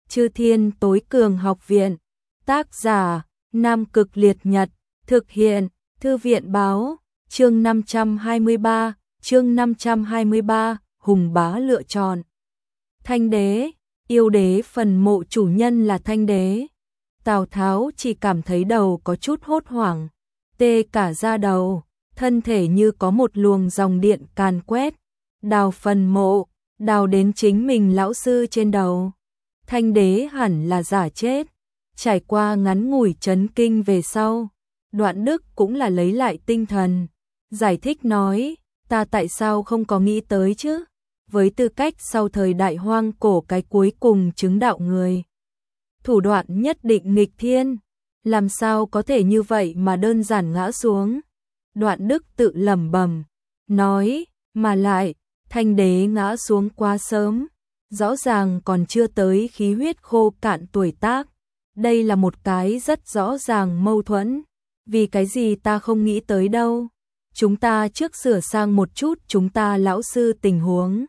Chư Thiên Tối Cường Học Viện. Tác giả: Nam Cực Liệt Nhật. Thực hiện: Thư viện báo. Chương 523, Hùng Bá lựa chọn. Thanh đế, yêu đế phần mộ chủ nhân là Thanh đế. Tào Tháo chỉ cảm thấy đầu có chút hốt hoảng, tê cả da đầu, thân thể như có một luồng dòng điện càn quét, đào phần mộ, đào đến chính mình lão sư trên đầu. Thanh đế hẳn là giả chết. Trải qua ngắn ngủi chấn kinh về sau, Đoạn Đức cũng là lấy lại tinh thần, giải thích nói, ta tại sao không có nghĩ tới chứ? Với tư cách sau thời đại hoang cổ cái cuối cùng chứng đạo người, thủ đoạn nhất định nghịch thiên, làm sao có thể như vậy mà đơn giản ngã xuống? Đoạn Đức tự lẩm bẩm, nói, mà lại, Thanh đế ngã xuống quá sớm, rõ ràng còn chưa tới khí huyết khô cạn tuổi tác. Đây là một cái rất rõ ràng mâu thuẫn, vì cái gì ta không nghĩ tới đâu. Chúng ta trước sửa sang một chút chúng ta lão sư tình huống.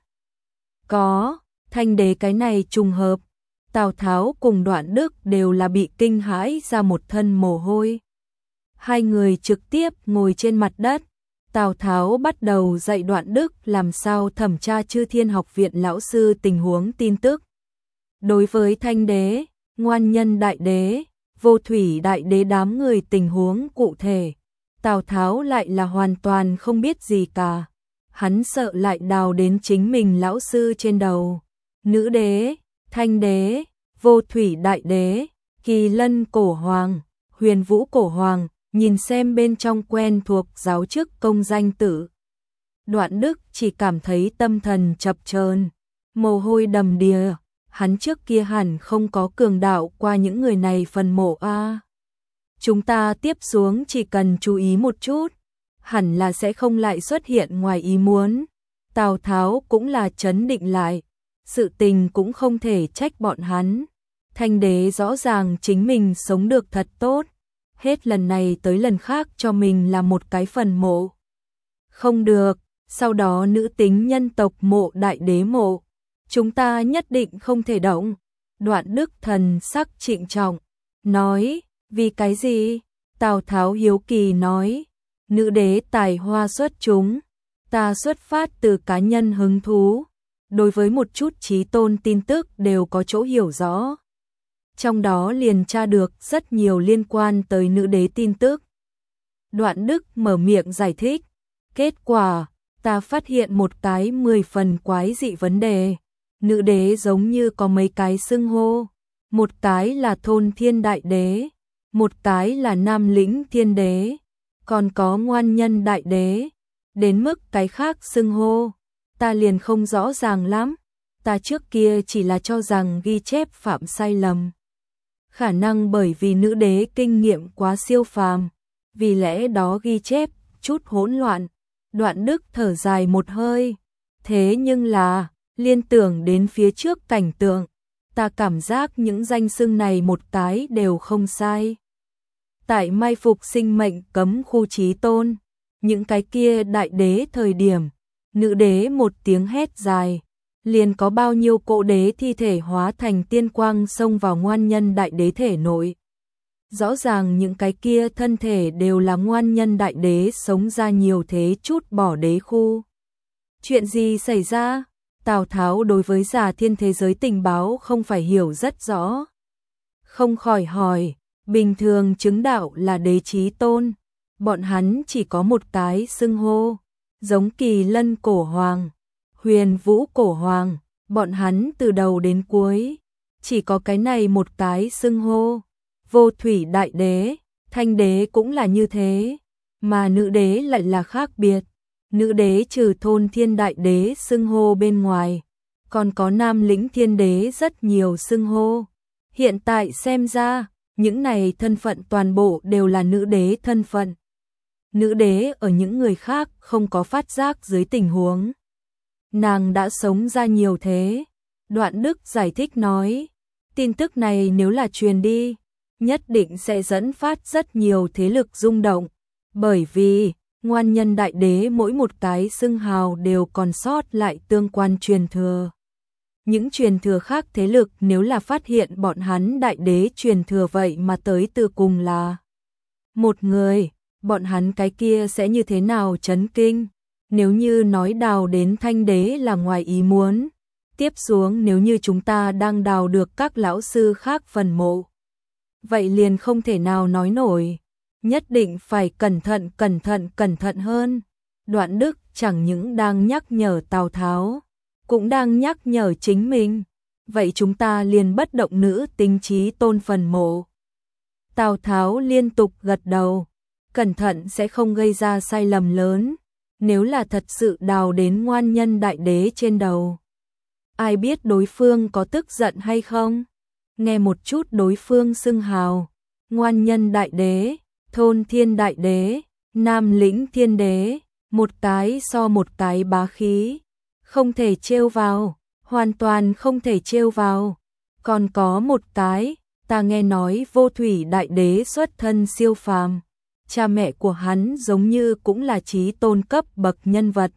Có, Thanh đế cái này trùng hợp. Tào Tháo cùng Đoạn Đức đều là bị kinh hãi ra một thân mồ hôi. Hai người trực tiếp ngồi trên mặt đất. Tào Tháo bắt đầu dạy Đoạn Đức làm sao thẩm tra Chư Thiên Học Viện lão sư tình huống tin tức. Đối với Thanh đế, Ngoan Nhân Đại Đế, Vô Thủy Đại Đế đám người tình huống cụ thể, Tào Tháo lại là hoàn toàn không biết gì cả. Hắn sợ lại đào đến chính mình lão sư trên đầu. Nữ đế, Thanh đế, Vô Thủy Đại Đế, Kỳ Lân Cổ Hoàng, Huyền Vũ Cổ Hoàng, nhìn xem bên trong quen thuộc giáo chức công danh tử. Đoạn Đức chỉ cảm thấy tâm thần chập chờn, mồ hôi đầm đìa. Hắn trước kia hẳn không có cường đạo qua những người này phần mộ a. Chúng ta tiếp xuống chỉ cần chú ý một chút, hẳn là sẽ không lại xuất hiện ngoài ý muốn. Tào Tháo cũng là trấn định lại, sự tình cũng không thể trách bọn hắn. Thanh đế rõ ràng chính mình sống được thật tốt, hết lần này tới lần khác cho mình là một cái phần mộ. Không được, sau đó nữ tính nhân tộc mộ đại đế mộ, chúng ta nhất định không thể động. Đoạn Đức thần sắc trịnh trọng, nói, vì cái gì? Tào Tháo hiếu kỳ nói, nữ đế tài hoa xuất chúng, ta xuất phát từ cá nhân hứng thú, đối với một chút chí tôn tin tức đều có chỗ hiểu rõ. Trong đó liền tra được rất nhiều liên quan tới nữ đế tin tức. Đoạn Đức mở miệng giải thích, kết quả, ta phát hiện một cái 10 phần quái dị vấn đề. Nữ đế giống như có mấy cái xưng hô, một cái là Thôn Thiên Đại Đế, một cái là Nam Lĩnh Thiên Đế, còn có Ngoan Nhân Đại Đế, đến mức cái khác xưng hô, ta liền không rõ ràng lắm, ta trước kia chỉ là cho rằng ghi chép phạm sai lầm. Khả năng bởi vì nữ đế kinh nghiệm quá siêu phàm, vì lẽ đó ghi chép chút hỗn loạn. Đoạn Đức thở dài một hơi, thế nhưng là liên tưởng đến phía trước cảnh tượng, ta cảm giác những danh xưng này một cái đều không sai. Tại mai phục sinh mệnh cấm khu chí tôn, những cái kia đại đế thời điểm, nữ đế một tiếng hét dài, liền có bao nhiêu cỗ đế thi thể hóa thành tiên quang xông vào Ngoan Nhân Đại Đế thể nội. Rõ ràng những cái kia thân thể đều là Ngoan Nhân Đại Đế sống ra nhiều thế chút bỏ đế khu. Chuyện gì xảy ra? Tào Tháo đối với Già Thiên thế giới tình báo không phải hiểu rất rõ. Không khỏi hỏi, bình thường chứng đạo là đế chí tôn, bọn hắn chỉ có một cái xưng hô, giống Kỳ Lân Cổ Hoàng, Huyền Vũ Cổ Hoàng, bọn hắn từ đầu đến cuối, chỉ có cái này một cái xưng hô. Vô Thủy Đại Đế, Thanh đế cũng là như thế, mà nữ đế lại là khác biệt. Nữ đế trừ Thôn Thiên Đại Đế xưng hô bên ngoài, còn có Nam Lĩnh Thiên Đế rất nhiều xưng hô. Hiện tại xem ra, những này thân phận toàn bộ đều là nữ đế thân phận. Nữ đế ở những người khác không có phát giác dưới tình huống. Nàng đã sống ra nhiều thế. Đoạn Đức giải thích nói, tin tức này nếu là truyền đi, nhất định sẽ dẫn phát rất nhiều thế lực rung động, bởi vì Ngoan Nhân Đại Đế mỗi một cái xưng hào đều còn sót lại tương quan truyền thừa. Những truyền thừa khác thế lực nếu là phát hiện bọn hắn đại đế truyền thừa vậy mà tới từ cùng là một người, bọn hắn cái kia sẽ như thế nào chấn kinh? Nếu như nói đào đến thanh đế là ngoài ý muốn, tiếp xuống nếu như chúng ta đang đào được các lão sư khác phần mộ, vậy liền không thể nào nói nổi, nhất định phải cẩn thận hơn. Đoạn Đức chẳng những đang nhắc nhở Tào Tháo, cũng đang nhắc nhở chính mình, vậy chúng ta liền bất động nữ tính chí tôn phần mộ. Tào Tháo liên tục gật đầu, cẩn thận sẽ không gây ra sai lầm lớn, nếu là thật sự đào đến ngoan nhân đại đế trên đầu. Ai biết đối phương có tức giận hay không? Nghe một chút đối phương xưng hào, ngoan nhân đại đế, thôn thiên đại đế, nam lĩnh thiên đế, một cái so một cái bá khí, không thể trêu vào, hoàn toàn không thể trêu vào. Còn có một cái, ta nghe nói Vô Thủy đại đế xuất thân siêu phàm, cha mẹ của hắn giống như cũng là chí tôn cấp bậc nhân vật.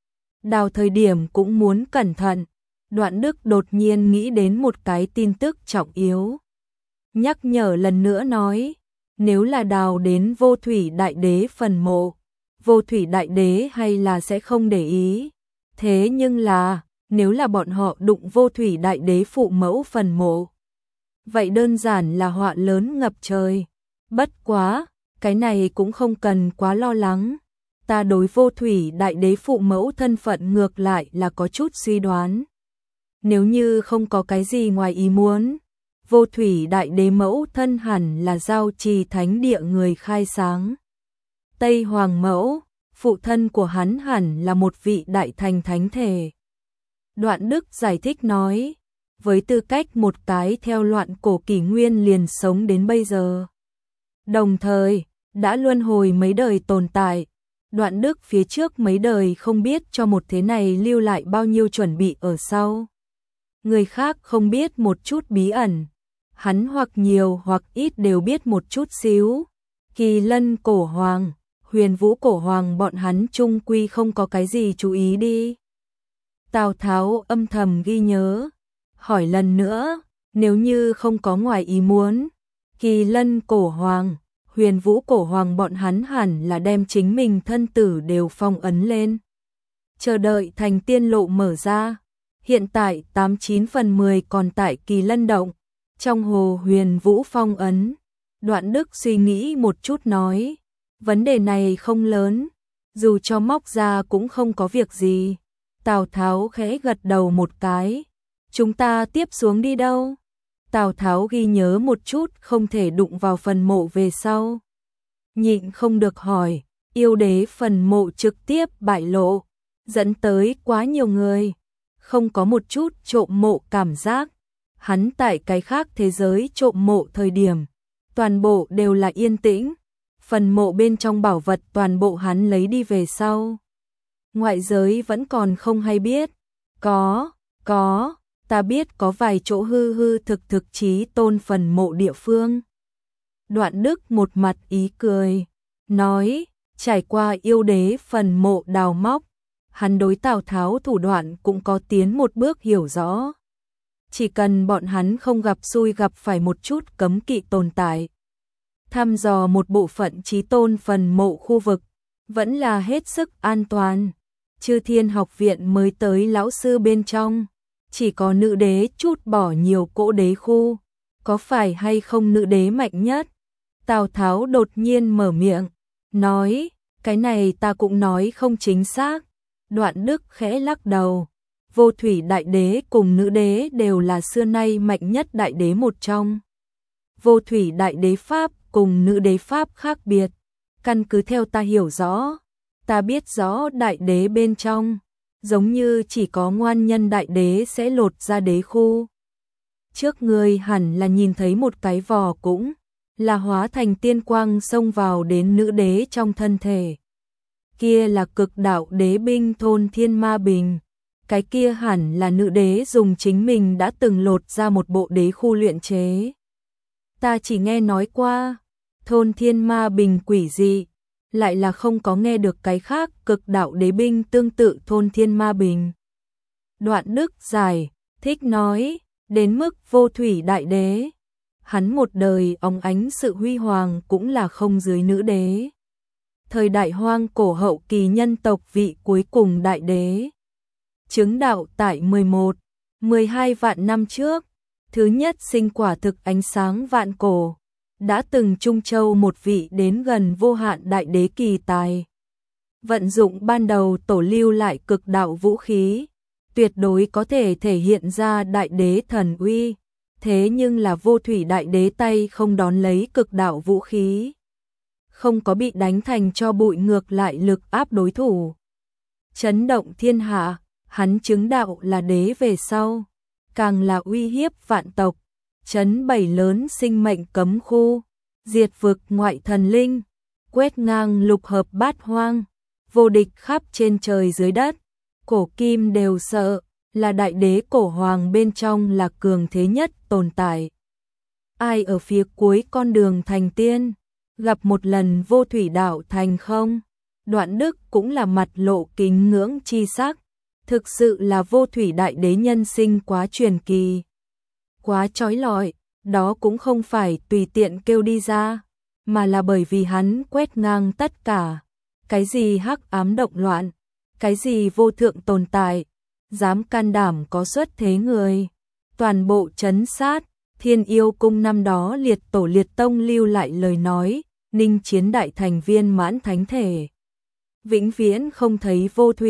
Đào thời điểm cũng muốn cẩn thận. Đoạn Đức đột nhiên nghĩ đến một cái tin tức trọng yếu. Nhắc nhở lần nữa nói, nếu là đào đến Vô Thủy đại đế phần mộ, Vô Thủy đại đế hay là sẽ không để ý. Thế nhưng là, nếu là bọn họ đụng Vô Thủy đại đế phụ mẫu phần mộ, vậy đơn giản là họa lớn ngập trời. Bất quá, cái này cũng không cần quá lo lắng. Ta đối Vô Thủy đại đế phụ mẫu thân phận ngược lại là có chút suy đoán. Nếu như không có cái gì ngoài ý muốn, Vô Thủy đại đế mẫu thân hẳn là Giao Trì thánh địa người khai sáng. Tây Hoàng mẫu, phụ thân của hắn hẳn là một vị đại thành thánh thể. Đoạn Đức giải thích nói, với tư cách một cái theo loạn cổ kỷ nguyên liền sống đến bây giờ, đồng thời đã luân hồi mấy đời tồn tại, Đoạn Đức phía trước mấy đời không biết cho một thế này lưu lại bao nhiêu chuẩn bị ở sau. Người khác không biết một chút bí ẩn, hắn hoặc nhiều hoặc ít đều biết một chút xíu. Kỳ Lân cổ hoàng, Huyền Vũ cổ hoàng bọn hắn chung quy không có cái gì chú ý đi. Tào Tháo âm thầm ghi nhớ, hỏi lần nữa, nếu như không có ngoài ý muốn, Kỳ Lân cổ hoàng, Huyền Vũ cổ hoàng bọn hắn hẳn là đem chính mình thân tử đều phong ấn lên, chờ đợi thành tiên lộ mở ra. Hiện tại 89/10 còn tại Kỳ Lân động, trong hồ Huyền Vũ phong ấn. Đoạn Đức suy nghĩ một chút nói, vấn đề này không lớn, dù cho móc ra cũng không có việc gì. Tào Tháo khẽ gật đầu một cái, chúng ta tiếp xuống đi đâu? Tào Tháo ghi nhớ một chút không thể đụng vào phần mộ về sau. Nhịn không được hỏi, yêu đế phần mộ trực tiếp bại lộ, dẫn tới quá nhiều người, không có một chút trộm mộ cảm giác. Hắn tại cái khác thế giới trộm mộ thời điểm, toàn bộ đều là yên tĩnh, phần mộ bên trong bảo vật toàn bộ hắn lấy đi về sau. Ngoại giới vẫn còn không hay biết. Có, ta biết có vài chỗ hư hư thực chí tôn phần mộ địa phương. Đoạn Đức một mặt ý cười, nói, trải qua yêu đế phần mộ đào móc, hắn đối Tào Tháo thủ đoạn cũng có tiến một bước hiểu rõ. Chỉ cần bọn hắn không gặp xui gặp phải một chút cấm kỵ tồn tại, thăm dò một bộ phận chí tôn phần mộ khu vực, vẫn là hết sức an toàn. Chư Thiên học viện mới tới lão sư bên trong, chỉ có nữ đế chút bỏ nhiều cỗ đế khu, có phải hay không nữ đế mạnh nhất? Tào Tháo đột nhiên mở miệng, nói, cái này ta cũng nói không chính xác. Đoạn Đức khẽ lắc đầu, Vô Thủy đại đế cùng nữ đế đều là xưa nay mạnh nhất đại đế một trong. Vô Thủy đại đế pháp cùng nữ đế pháp khác biệt, căn cứ theo ta hiểu rõ, ta biết rõ đại đế bên trong, giống như chỉ có ngoan nhân đại đế sẽ lột ra đế khu. Trước người hẳn là nhìn thấy một cái vò cũng là hóa thành tiên quang xông vào đến nữ đế trong thân thể. Kia là cực đạo đế binh thôn thiên ma bình, cái kia hẳn là nữ đế dùng chính mình đã từng lột ra một bộ đế khu luyện chế. Ta chỉ nghe nói qua, thôn thiên ma bình quỷ dị, lại là không có nghe được cái khác cực đạo đế binh tương tự thôn thiên ma bình. Đoạn Đức giải, thích nói, đến mức vô thủy đại đế. Hắn một đời óng ánh sự huy hoàng cũng là không dưới nữ đế. Thời đại hoang cổ hậu kỳ nhân tộc vị cuối cùng đại đế. Chứng đạo tại 12 vạn năm trước, thứ nhất sinh quả thực ánh sáng vạn cổ, đã từng Trung Châu một vị đến gần vô hạn đại đế kỳ tài. Vận dụng ban đầu tổ lưu lại cực đạo vũ khí, tuyệt đối có thể thể hiện ra đại đế thần uy, thế nhưng là vô thủy đại đế tay không đón lấy cực đạo vũ khí. Không có bị đánh thành cho bụi, ngược lại lực áp đối thủ. Chấn động thiên hạ, hắn chứng đạo là đế về sau, càng là uy hiếp vạn tộc, chấn 7 lớn sinh mệnh cấm khu, diệt vực ngoại thần linh, quét ngang lục hợp bát hoang, vô địch khắp trên trời dưới đất, cổ kim đều sợ, là đại đế cổ hoàng bên trong là cường thế nhất tồn tại. Ai ở phía cuối con đường thành tiên, gặp một lần vô thủy đạo thành không? Đoạn Đức cũng là mặt lộ kính ngưỡng chi sắc, thực sự là vô thủy đại đế nhân sinh quá truyền kỳ, quá chói lọi, đó cũng không phải tùy tiện kêu đi ra, mà là bởi vì hắn quét ngang tất cả, cái gì hắc ám động loạn, cái gì vô thượng tồn tại, dám can đảm có xuất thế người, toàn bộ trấn sát. Thiên Yêu Cung năm đó liệt tổ liệt tông lưu lại lời nói, Ninh Chiến đại thành viên mãn thánh thể, vĩnh viễn không thấy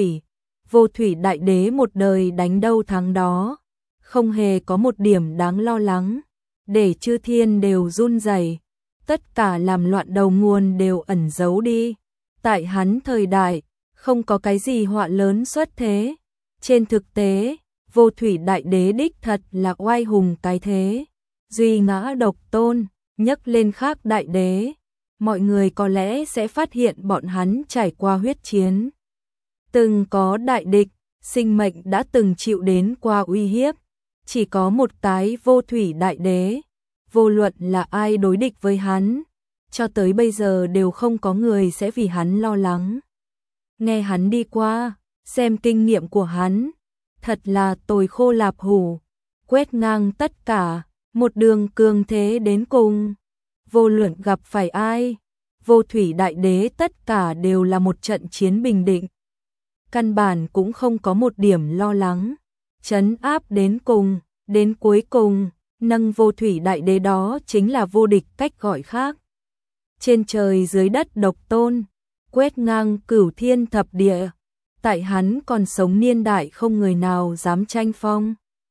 vô thủy đại đế một đời đánh đâu thắng đó, không hề có một điểm đáng lo lắng, để chư thiên đều run rẩy, tất cả làm loạn đầu nguồn đều ẩn giấu đi. Tại hắn thời đại, không có cái gì họa lớn xuất thế. Trên thực tế, vô thủy đại đế đích thật là oai hùng cái thế, duy ngã độc tôn, nhấc lên khác đại đế. Mọi người có lẽ sẽ phát hiện bọn hắn trải qua huyết chiến, từng có đại địch, sinh mệnh đã từng chịu đến qua uy hiếp, chỉ có một cái vô thủy đại đế, vô luận là ai đối địch với hắn, cho tới bây giờ đều không có người sẽ vì hắn lo lắng. Nghe hắn đi qua, xem kinh nghiệm của hắn, thật là tồi khô lạp hủ, quét ngang tất cả, một đường cường thế đến cùng. Vô luận gặp phải ai, vô thủy đại đế tất cả đều là một trận chiến bình định. Căn bản cũng không có một điểm lo lắng, trấn áp đến cùng, đến cuối cùng, nâng vô thủy đại đế đó chính là vô địch cách gọi khác. Trên trời dưới đất độc tôn, quét ngang cửu thiên thập địa, tại hắn còn sống niên đại không người nào dám tranh phong.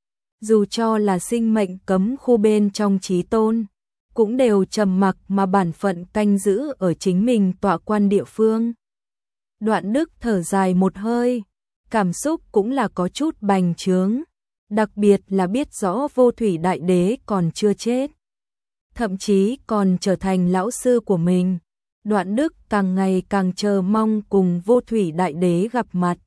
Dù cho là sinh mệnh cấm khu bên trong chí tôn, cũng đều trầm mặc mà bản phận canh giữ ở chính mình tọa quan địa phương. Đoạn Đức thở dài một hơi, cảm xúc cũng là có chút bành trướng, đặc biệt là biết rõ vô thủy đại đế còn chưa chết, thậm chí còn trở thành lão sư của mình. Đoạn Đức càng ngày càng chờ mong cùng vô thủy đại đế gặp mặt.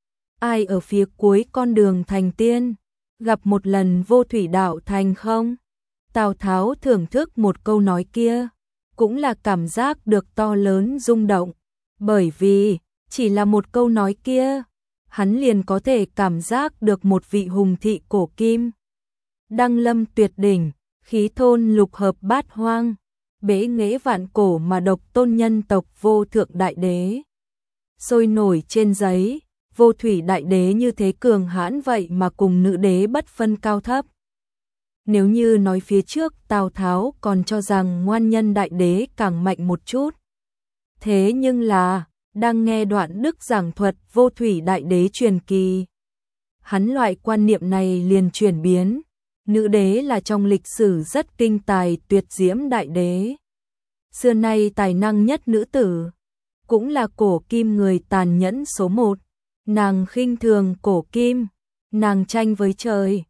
Ai ở phía cuối con đường thành tiên, gặp một lần vô thủy đạo thành không? Tào Tháo thưởng thức một câu nói kia, cũng là cảm giác được to lớn rung động, bởi vì chỉ là một câu nói kia, hắn liền có thể cảm giác được một vị hùng thị cổ kim, đăng lâm tuyệt đỉnh, khí thôn lục hợp bát hoang, bế nghệ vạn cổ mà độc tôn nhân tộc vô thượng đại đế. Sôi nổi trên giấy, vô thủy đại đế như thế cường hãn vậy mà cùng nữ đế bất phân cao thấp. Nếu như nói phía trước Tào Tháo còn cho rằng ngoan nhân đại đế càng mạnh một chút. Thế nhưng là, đang nghe Đoạn Đức giảng thuật vô thủy đại đế truyền kỳ, hắn loại quan niệm này liền chuyển biến. Nữ đế là trong lịch sử rất kinh tài tuyệt diễm đại đế, xưa nay tài năng nhất nữ tử, cũng là cổ kim người tàn nhẫn số một. Nàng khinh thường cổ kim, nàng tranh với trời,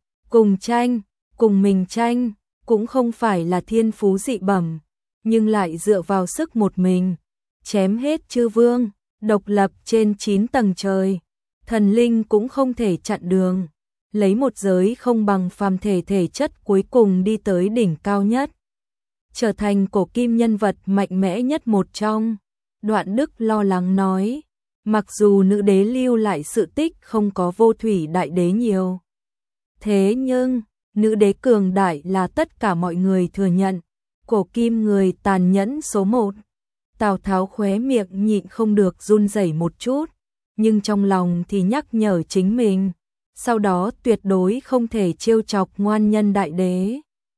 cùng mình tranh, cũng không phải là thiên phú dị bẩm, nhưng lại dựa vào sức một mình, chém hết chư vương, độc lập trên 9 tầng trời, thần linh cũng không thể chặn đường, lấy một giới không bằng phàm thể thể chất cuối cùng đi tới đỉnh cao nhất, trở thành cổ kim nhân vật mạnh mẽ nhất một trong. Đoạn Đức lo lắng nói, mặc dù nữ đế lưu lại sự tích không có vô thủy đại đế nhiều, Thế nhưng, nữ đế cường đại là tất cả mọi người thừa nhận, cổ kim người tàn nhẫn số 1. Tào Tháo khóe miệng nhịn không được run rẩy một chút, nhưng trong lòng thì nhắc nhở chính mình, sau đó tuyệt đối không thể trêu chọc ngoan nhân đại đế.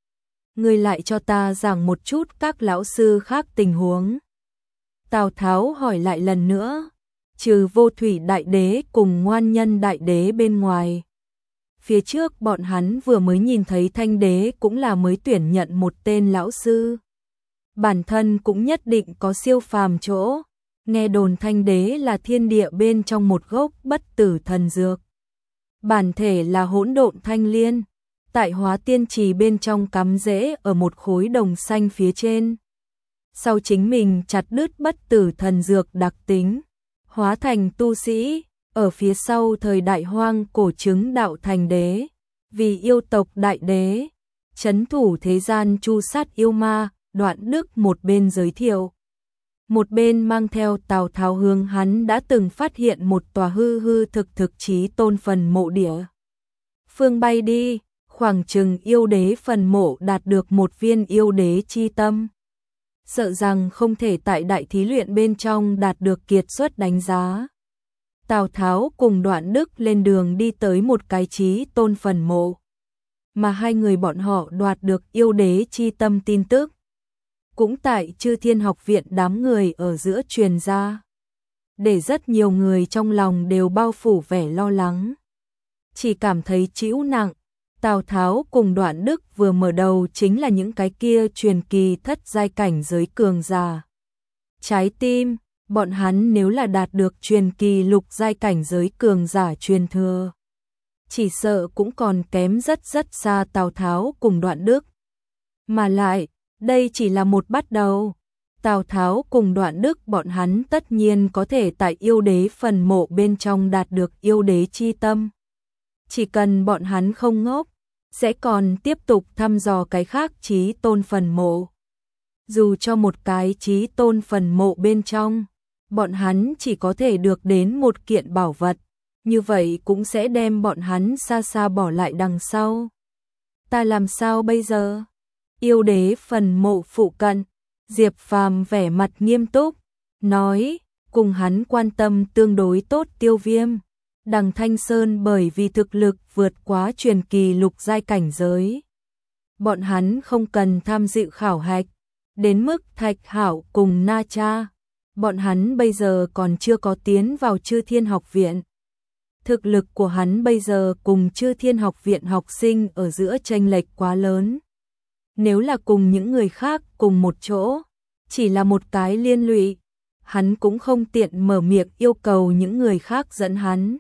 Ngươi lại cho ta giảng một chút các lão sư khác tình huống. Tào Tháo hỏi lại lần nữa, trừ Vô Thủy đại đế cùng ngoan nhân đại đế bên ngoài. Phía trước bọn hắn vừa mới nhìn thấy Thanh đế cũng là mới tuyển nhận một tên lão sư. Bản thân cũng nhất định có siêu phàm chỗ, nghe đồn Thanh đế là thiên địa bên trong một gốc bất tử thần dược. Bản thể là hỗn độn thanh liên, tại Hóa Tiên Trì bên trong cắm rễ ở một khối đồng xanh phía trên. Sau chính mình chặt đứt bất tử thần dược đặc tính, hóa thành tu sĩ, ở phía sau thời đại hoang cổ chứng đạo thành đế, vì yêu tộc đại đế, trấn thủ thế gian chu sát yêu ma. Đoạn Đức một bên giới thiệu, một bên mang theo Tào Tháo hướng hắn đã từng phát hiện một tòa hư hư thực chí tôn phần mộ địa. Phương bay đi, khoảng chừng yêu đế phần mộ đạt được một viên yêu đế chi tâm. Sợ rằng không thể tại đại thí luyện bên trong đạt được kiệt xuất đánh giá. Tào Tháo cùng Đoạn Đức lên đường đi tới một cái chí tôn phần mộ, mà hai người bọn họ đoạt được yêu đế chi tâm tin tức. Cũng tại Chư Thiên Học Viện đám người ở giữa truyền ra, để rất nhiều người trong lòng đều bao phủ vẻ lo lắng. Chỉ cảm thấy trĩu nặng, Tào Tháo cùng Đoạn Đức vừa mở đầu chính là những cái kia truyền kỳ thất giai cảnh giới cường giả. Trái tim, bọn hắn nếu là đạt được truyền kỳ lục giai cảnh giới cường giả truyền thừa, chỉ sợ cũng còn kém rất xa Tào Tháo cùng Đoạn Đức. Mà lại, đây chỉ là một bắt đầu. Tào Tháo cùng Đoạn Đức bọn hắn tất nhiên có thể tại yêu đế phần mộ bên trong đạt được yêu đế chi tâm. Chỉ cần bọn hắn không ngốc, sẽ còn tiếp tục thăm dò cái khác chí tôn phần mộ. Dù cho một cái chí tôn phần mộ bên trong, bọn hắn chỉ có thể được đến một kiện bảo vật, như vậy cũng sẽ đem bọn hắn xa xa bỏ lại đằng sau. Ta làm sao bây giờ? Yêu đế phần mộ phụ cận, Diệp Phàm vẻ mặt nghiêm túc, nói, cùng hắn quan tâm tương đối tốt Tiêu Viêm. Đằng Thanh Sơn bởi vì thực lực vượt quá truyền kỳ lục giai cảnh giới. Bọn hắn không cần tham dự khảo hạch, đến mức Thạch Hảo cùng Na Cha. Bọn hắn bây giờ còn chưa có tiến vào Chư Thiên Học Viện. Thực lực của hắn bây giờ cùng Chư Thiên Học Viện học sinh ở giữa chênh lệch quá lớn. Nếu là cùng những người khác cùng một chỗ, chỉ là một cái liên lụy, hắn cũng không tiện mở miệng yêu cầu những người khác dẫn hắn.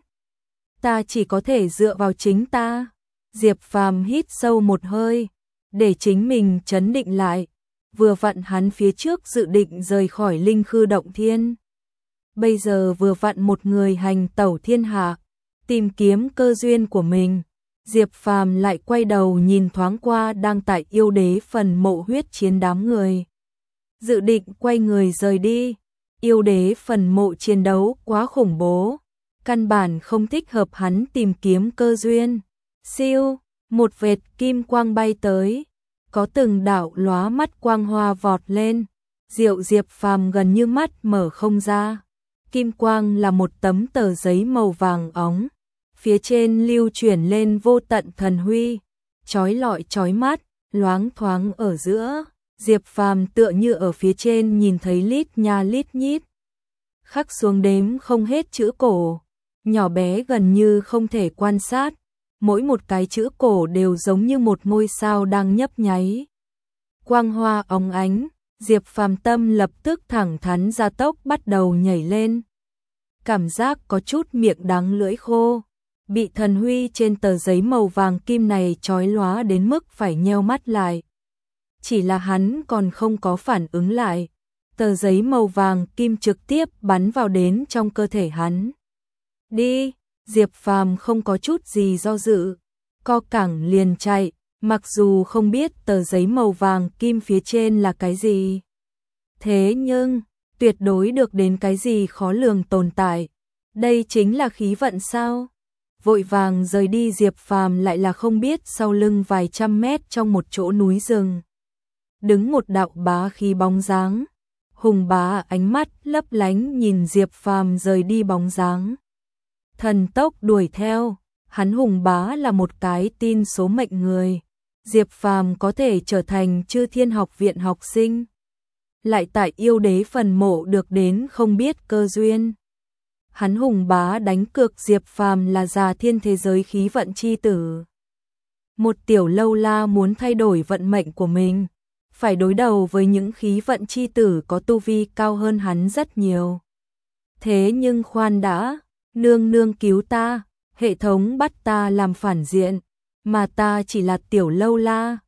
Ta chỉ có thể dựa vào chính ta. Diệp Phàm hít sâu một hơi, để chính mình trấn định lại. Vừa vặn hắn phía trước dự định rời khỏi Linh Khư Động Thiên. Bây giờ vừa vặn một người hành tẩu thiên hạ, tìm kiếm cơ duyên của mình. Diệp Phàm lại quay đầu nhìn thoáng qua đang tại yêu đế phần mộ huyết chiến đám người. Dự định quay người rời đi. Yêu đế phần mộ chiến đấu quá khủng bố, căn bản không thích hợp hắn tìm kiếm cơ duyên. Siêu, một vệt kim quang bay tới, có từng đạo lóa mắt quang hoa vọt lên. Diệp Phàm gần như mắt mở không ra. Kim quang là một tấm tờ giấy màu vàng óng, phía trên lưu chuyển lên vô tận thần huy, chói lọi chói mắt, loáng thoáng ở giữa. Diệp Phàm tựa như ở phía trên nhìn thấy lít nha lít nhít, khắc xuống đếm không hết chữ cổ, nhỏ bé gần như không thể quan sát, mỗi một cái chữ cổ đều giống như một ngôi sao đang nhấp nháy. Quang hoa óng ánh, Diệp Phàm tâm lập tức thẳng thắn gia tốc bắt đầu nhảy lên. Cảm giác có chút miệng đắng lưỡi khô, bị thần huy trên tờ giấy màu vàng kim này chói lóa đến mức phải nheo mắt lại. Chỉ là hắn còn không có phản ứng lại, tờ giấy màu vàng kim trực tiếp bắn vào đến trong cơ thể hắn. Đi, Diệp Phàm không có chút gì do dự, co cẳng liền chạy, mặc dù không biết tờ giấy màu vàng kim phía trên là cái gì. Thế nhưng, tuyệt đối được đến cái gì khó lường tồn tại. Đây chính là khí vận sao? vội vàng rời đi. Diệp Phàm lại là không biết sau lưng vài trăm mét trong một chỗ núi rừng. Đứng một đạo bá khí bóng dáng. Hùng Bá ánh mắt lấp lánh nhìn Diệp Phàm rời đi bóng dáng. Thần tốc đuổi theo, hắn Hùng Bá là một cái tin số mệnh người. Diệp Phàm có thể trở thành Chư Thiên Học Viện học sinh, lại tại yêu đế phần mộ được đến không biết cơ duyên. Hắn Hùng Bá đánh cược Diệp Phàm là già thiên thế giới khí vận chi tử. Một tiểu lâu la muốn thay đổi vận mệnh của mình, phải đối đầu với những khí vận chi tử có tu vi cao hơn hắn rất nhiều. Thế nhưng khoan đã, nương nương cứu ta, hệ thống bắt ta làm phản diện, mà ta chỉ là tiểu lâu la,